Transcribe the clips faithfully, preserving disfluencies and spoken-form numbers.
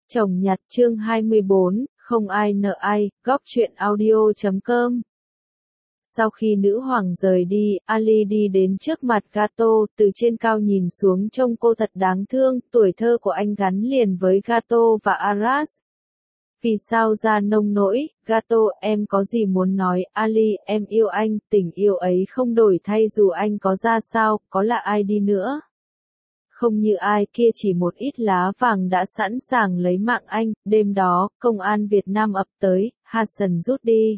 Chồng nhặt chương hai mươi bốn, không ai nợ ai, góc truyện audio chấm com. Sau khi nữ hoàng rời đi, Ali đi đến trước mặt Gato, từ trên cao nhìn xuống trông cô thật đáng thương, tuổi thơ của anh gắn liền với Gato và Aras. Vì sao ra nông nỗi, Gato, em có gì muốn nói, Ali, em yêu anh, tình yêu ấy không đổi thay dù anh có ra sao, có là ai đi nữa. Không như ai kia chỉ một ít lá vàng đã sẵn sàng lấy mạng anh, đêm đó, công an Việt Nam ập tới, Hassan rút đi.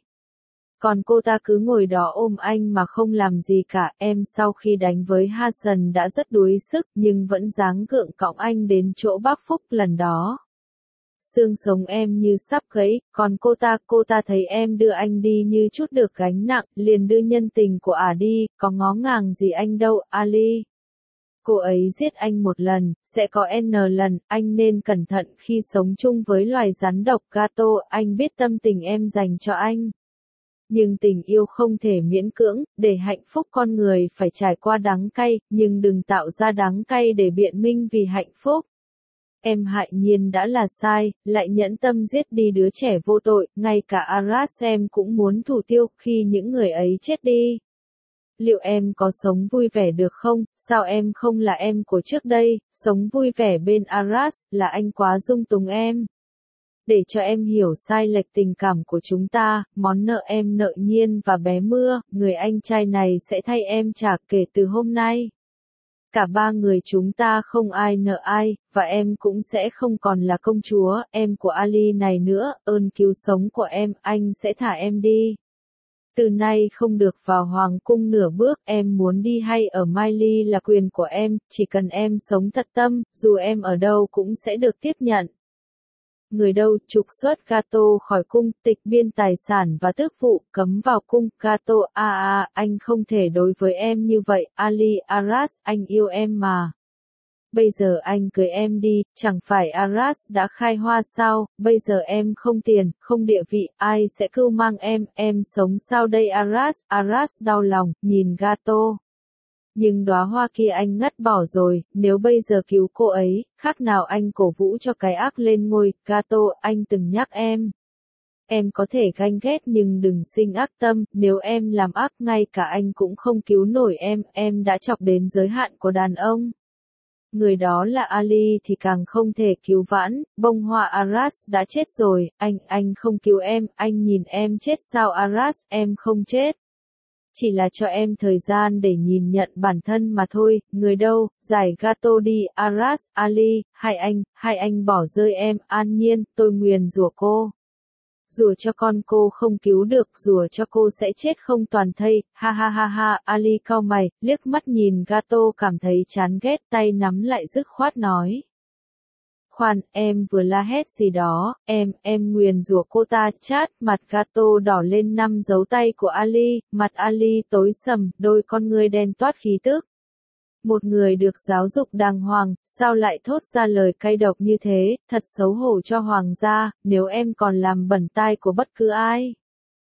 Còn cô ta cứ ngồi đó ôm anh mà không làm gì cả, em sau khi đánh với Hassan đã rất đuối sức nhưng vẫn dáng gượng cõng anh đến chỗ bác Phúc lần đó. Xương sống em như sắp gãy, còn cô ta, cô ta thấy em đưa anh đi như chút được gánh nặng, liền đưa nhân tình của ả đi, có ngó ngàng gì anh đâu, Ali. Cô ấy giết anh một lần, sẽ có N lần, anh nên cẩn thận khi sống chung với loài rắn độc Gato, anh biết tâm tình em dành cho anh. Nhưng tình yêu không thể miễn cưỡng, để hạnh phúc con người phải trải qua đắng cay, nhưng đừng tạo ra đắng cay để biện minh vì hạnh phúc. Em hại nhiên đã là sai, lại nhẫn tâm giết đi đứa trẻ vô tội, ngay cả Aras em cũng muốn thủ tiêu khi những người ấy chết đi. Liệu em có sống vui vẻ được không, sao em không là em của trước đây, sống vui vẻ bên Aras, là anh quá dung túng em. Để cho em hiểu sai lệch tình cảm của chúng ta, món nợ em nợ Nhiên và bé Mưa, người anh trai này sẽ thay em trả kể từ hôm nay. Cả ba người chúng ta không ai nợ ai, và em cũng sẽ không còn là công chúa, em của Ali này nữa, ơn cứu sống của em, anh sẽ thả em đi. Từ nay không được vào hoàng cung nửa bước, em muốn đi hay ở Mai Ly là quyền của em, chỉ cần em sống thật tâm, dù em ở đâu cũng sẽ được tiếp nhận. Người đâu trục xuất Gato khỏi cung, tịch biên tài sản và tước vụ, cấm vào cung, Gato, a à, à, anh không thể đối với em như vậy, Ali, Aras, anh yêu em mà. Bây giờ anh cưới em đi, chẳng phải Aras đã khai hoa sao, bây giờ em không tiền, không địa vị, ai sẽ cưu mang em, em sống sao đây Aras, Aras đau lòng, nhìn Gato. Nhưng đóa hoa kia anh ngắt bỏ rồi, nếu bây giờ cứu cô ấy, khác nào anh cổ vũ cho cái ác lên ngôi, Gato, anh từng nhắc em. Em có thể ganh ghét nhưng đừng sinh ác tâm, nếu em làm ác ngay cả anh cũng không cứu nổi em, em đã chọc đến giới hạn của đàn ông. Người đó là Ali thì càng không thể cứu vãn, bông hoa Aras đã chết rồi, anh, anh không cứu em, anh nhìn em chết sao Aras, em không chết. Chỉ là cho em thời gian để nhìn nhận bản thân mà thôi, người đâu, giải Gato đi, Aras, Ali, hai anh, hai anh bỏ rơi em, an nhiên, tôi nguyền rủa cô. Rủa cho con cô không cứu được, rủa cho cô sẽ chết không toàn thây, ha ha ha ha, Ali cau mày, liếc mắt nhìn Gato cảm thấy chán ghét, tay nắm lại dứt khoát nói. Khoan, em vừa la hét gì đó, em, em nguyền rủa cô ta, chát, mặt Gato đỏ lên năm dấu tay của Ali, mặt Ali tối sầm, đôi con ngươi đen toát khí tức. Một người được giáo dục đàng hoàng, sao lại thốt ra lời cay độc như thế, thật xấu hổ cho hoàng gia, nếu em còn làm bẩn tai của bất cứ ai.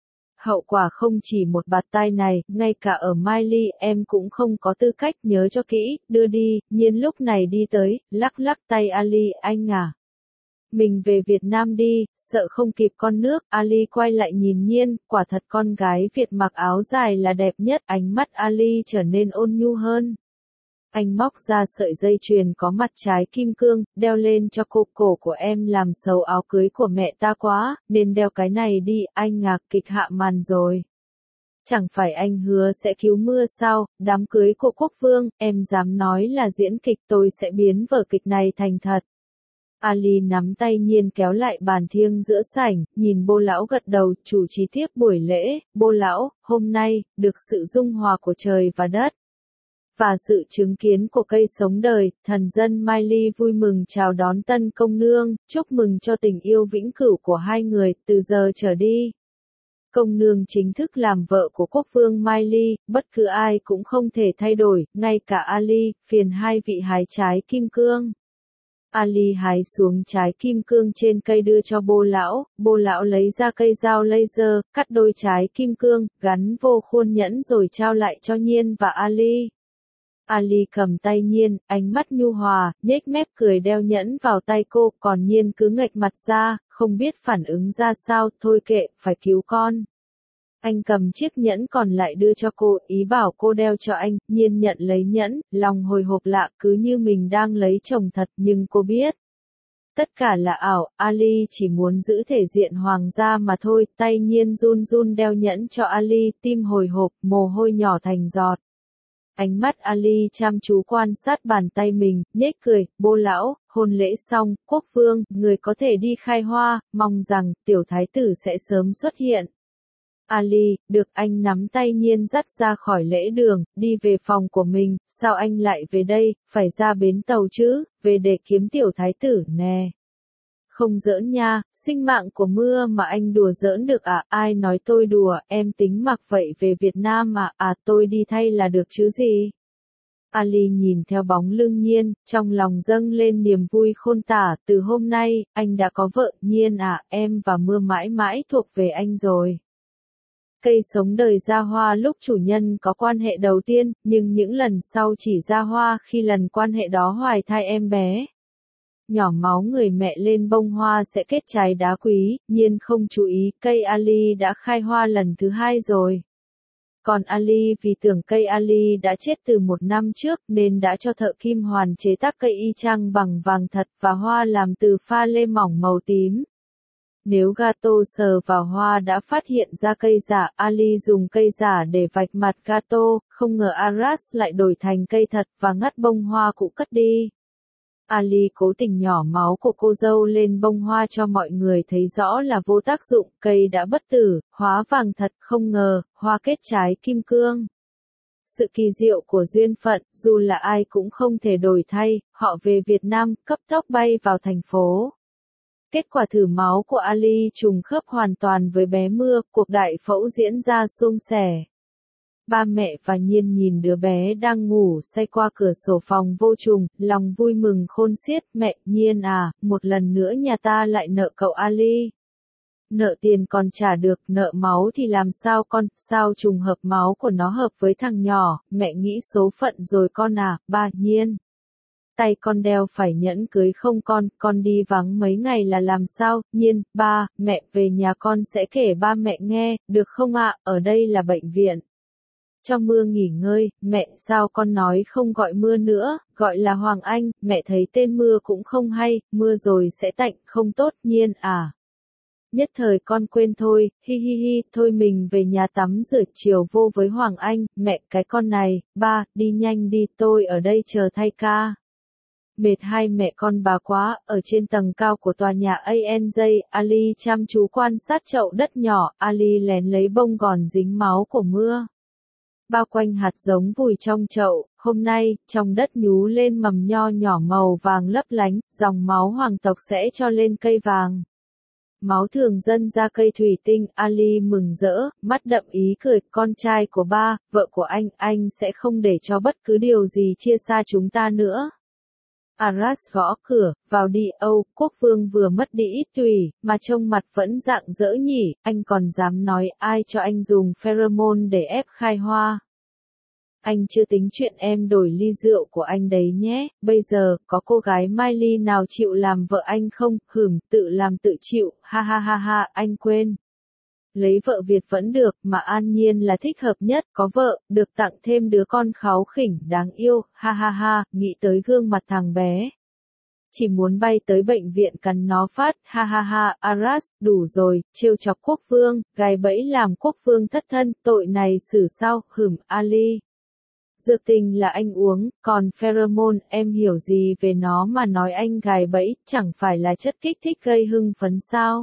Hậu quả không chỉ một bạt tai này, ngay cả ở Mai Ly em cũng không có tư cách, nhớ cho kỹ, đưa đi, Nhiên lúc này đi tới, lắc lắc tay Ali, anh à. Mình về Việt Nam đi, sợ không kịp con nước, Ali quay lại nhìn Nhiên, quả thật con gái Việt mặc áo dài là đẹp nhất, ánh mắt Ali trở nên ôn nhu hơn. Anh móc ra sợi dây chuyền có mặt trái kim cương, đeo lên cho cô, cổ của em làm xấu áo cưới của mẹ ta quá, nên đeo cái này đi, anh ngạc, kịch hạ màn rồi. Chẳng phải anh hứa sẽ cứu Mưa sao, đám cưới của quốc vương, em dám nói là diễn kịch, tôi sẽ biến vở kịch này thành thật. Ali nắm tay Nhiên kéo lại bàn thiêng giữa sảnh, nhìn Bô lão gật đầu, chủ trì tiếp buổi lễ, Bô lão, hôm nay, được sự dung hòa của trời và đất. Và sự chứng kiến của cây sống đời, thần dân Mai Ly vui mừng chào đón tân công nương, chúc mừng cho tình yêu vĩnh cửu của hai người, từ giờ trở đi. Công nương chính thức làm vợ của quốc vương Mai Ly, bất cứ ai cũng không thể thay đổi, ngay cả Ali, phiền hai vị hái trái kim cương. Ali hái xuống trái kim cương trên cây đưa cho Bô lão, Bô lão lấy ra cây dao laser, cắt đôi trái kim cương, gắn vô khuôn nhẫn rồi trao lại cho Nhiên và Ali. Ali cầm tay Nhiên, ánh mắt nhu hòa, nhếch mép cười đeo nhẫn vào tay cô, còn Nhiên cứ nghệch mặt ra, không biết phản ứng ra sao, thôi kệ, phải cứu con. Anh cầm chiếc nhẫn còn lại đưa cho cô, ý bảo cô đeo cho anh, Nhiên nhận lấy nhẫn, lòng hồi hộp lạ cứ như mình đang lấy chồng thật, nhưng cô biết. Tất cả là ảo, Ali chỉ muốn giữ thể diện hoàng gia mà thôi, tay Nhiên run run đeo nhẫn cho Ali, tim hồi hộp, mồ hôi nhỏ thành giọt. Ánh mắt Ali chăm chú quan sát bàn tay mình, nhếch cười, bô lão, hôn lễ xong, quốc vương, người có thể đi khai hoa, mong rằng, tiểu thái tử sẽ sớm xuất hiện. Ali, được anh nắm tay Nhiên dắt ra khỏi lễ đường, đi về phòng của mình, sao anh lại về đây, phải ra bến tàu chứ, về để kiếm tiểu thái tử, nè. Không giỡn nha, sinh mạng của Mưa mà anh đùa giỡn được à, ai nói tôi đùa, em tính mặc vậy về Việt Nam mà, à tôi đi thay là được chứ gì. Ali nhìn theo bóng lưng Nhiên, trong lòng dâng lên niềm vui khôn tả, từ hôm nay, anh đã có vợ, Nhiên à, em và Mưa mãi mãi thuộc về anh rồi. Cây sống đời ra hoa lúc chủ nhân có quan hệ đầu tiên, nhưng những lần sau chỉ ra hoa khi lần quan hệ đó hoài thai em bé. Nhỏ máu người mẹ lên bông hoa sẽ kết trái đá quý, Nhiên không chú ý, cây Ali đã khai hoa lần thứ hai rồi. Còn Ali vì tưởng cây Ali đã chết từ một năm trước nên đã cho thợ kim hoàn chế tác cây y chang bằng vàng thật và hoa làm từ pha lê mỏng màu tím. Nếu Gato sờ vào hoa đã phát hiện ra cây giả, Ali dùng cây giả để vạch mặt Gato, không ngờ Aras lại đổi thành cây thật và ngắt bông hoa cũ cất đi. Ali cố tình nhỏ máu của cô dâu lên bông hoa cho mọi người thấy rõ là vô tác dụng, cây đã bất tử, hóa vàng thật, không ngờ, hoa kết trái kim cương. Sự kỳ diệu của duyên phận, dù là ai cũng không thể đổi thay, họ về Việt Nam, cấp tốc bay vào thành phố. Kết quả thử máu của Ali trùng khớp hoàn toàn với bé Mưa, cuộc đại phẫu diễn ra suôn sẻ. Ba mẹ và Nhiên nhìn đứa bé đang ngủ say qua cửa sổ phòng vô trùng, lòng vui mừng khôn xiết, mẹ, Nhiên à, một lần nữa nhà ta lại nợ cậu Ali. Nợ tiền còn trả được, nợ máu thì làm sao con, sao trùng hợp máu của nó hợp với thằng nhỏ, mẹ nghĩ số phận rồi con à, ba, Nhiên. Tay con đeo phải nhẫn cưới không con, con đi vắng mấy ngày là làm sao, Nhiên, ba, mẹ về nhà con sẽ kể ba mẹ nghe, được không ạ, ở đây là bệnh viện. Cho Mưa nghỉ ngơi, mẹ sao con nói không gọi Mưa nữa, gọi là Hoàng Anh, mẹ thấy tên Mưa cũng không hay, Mưa rồi sẽ tạnh, không tốt, Nhiên à. Nhất thời con quên thôi, hi hi hi, thôi mình về nhà tắm rửa chiều vô với Hoàng Anh, mẹ cái con này, ba, đi nhanh đi, tôi ở đây chờ thay ca. Mệt hai mẹ con bà quá, ở trên tầng cao của tòa nhà a en jay, Ali chăm chú quan sát chậu đất nhỏ, Ali lén lấy bông gòn dính máu của Mưa. Bao quanh hạt giống vùi trong chậu, hôm nay, trong đất nhú lên mầm nho nhỏ màu vàng lấp lánh, dòng máu hoàng tộc sẽ cho lên cây vàng. Máu thường dân ra cây thủy tinh, Ali mừng rỡ, mắt đậm ý cười, con trai của ba, vợ của anh, anh sẽ không để cho bất cứ điều gì chia xa chúng ta nữa. Aras gõ cửa, vào đi, Âu, quốc vương vừa mất đi ít tùy, mà trông mặt vẫn rạng rỡ nhỉ, anh còn dám nói ai cho anh dùng pheromone để ép khai hoa. Anh chưa tính chuyện em đổi ly rượu của anh đấy nhé, bây giờ, có cô gái Miley nào chịu làm vợ anh không, hửm, tự làm tự chịu, ha ha ha ha, anh quên. Lấy vợ Việt vẫn được, mà An Nhiên là thích hợp nhất, có vợ, được tặng thêm đứa con kháu khỉnh, đáng yêu, ha ha ha, nghĩ tới gương mặt thằng bé. Chỉ muốn bay tới bệnh viện cắn nó phát, ha ha ha, Aras, đủ rồi, trêu chọc quốc vương, gài bẫy làm quốc vương thất thân, tội này xử sao, hửm, Ali. Dược tình là anh uống, còn pheromone, em hiểu gì về nó mà nói anh gài bẫy, chẳng phải là chất kích thích gây hưng phấn sao?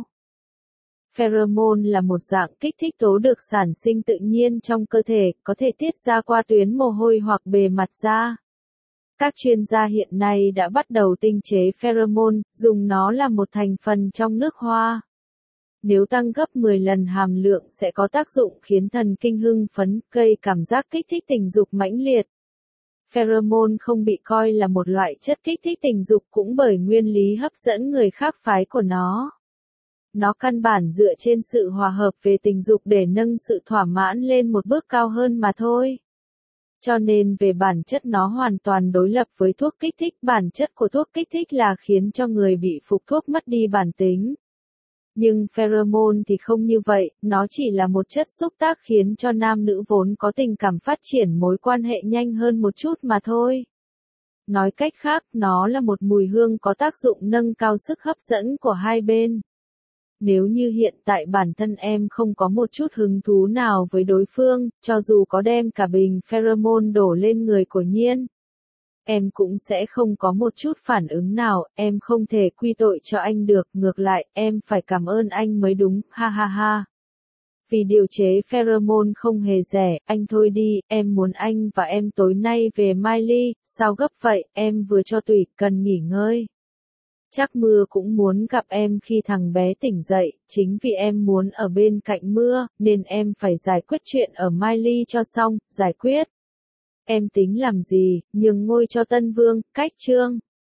Pheromone là một dạng kích thích tố được sản sinh tự nhiên trong cơ thể, có thể tiết ra qua tuyến mồ hôi hoặc bề mặt da. Các chuyên gia hiện nay đã bắt đầu tinh chế pheromone, dùng nó là một thành phần trong nước hoa. Nếu tăng gấp mười lần hàm lượng sẽ có tác dụng khiến thần kinh hưng phấn, gây cảm giác kích thích tình dục mãnh liệt. Pheromone không bị coi là một loại chất kích thích tình dục cũng bởi nguyên lý hấp dẫn người khác phái của nó. Nó căn bản dựa trên sự hòa hợp về tình dục để nâng sự thỏa mãn lên một bước cao hơn mà thôi. Cho nên về bản chất nó hoàn toàn đối lập với thuốc kích thích. Bản chất của thuốc kích thích là khiến cho người bị phục thuốc mất đi bản tính. Nhưng pheromone thì không như vậy, nó chỉ là một chất xúc tác khiến cho nam nữ vốn có tình cảm phát triển mối quan hệ nhanh hơn một chút mà thôi. Nói cách khác, nó là một mùi hương có tác dụng nâng cao sức hấp dẫn của hai bên. Nếu như hiện tại bản thân em không có một chút hứng thú nào với đối phương, cho dù có đem cả bình pheromone đổ lên người của Nhiên, em cũng sẽ không có một chút phản ứng nào, em không thể quy tội cho anh được, ngược lại, em phải cảm ơn anh mới đúng, ha ha ha. Vì điều chế pheromone không hề rẻ, anh thôi đi, em muốn anh và em tối nay về Miley, sao gấp vậy, em vừa cho tụy, cần nghỉ ngơi. Chắc Mưa cũng muốn gặp em khi thằng bé tỉnh dậy, chính vì em muốn ở bên cạnh Mưa, nên em phải giải quyết chuyện ở Miley cho xong, giải quyết. Em tính làm gì, nhường ngôi cho Tân Vương, cách chương.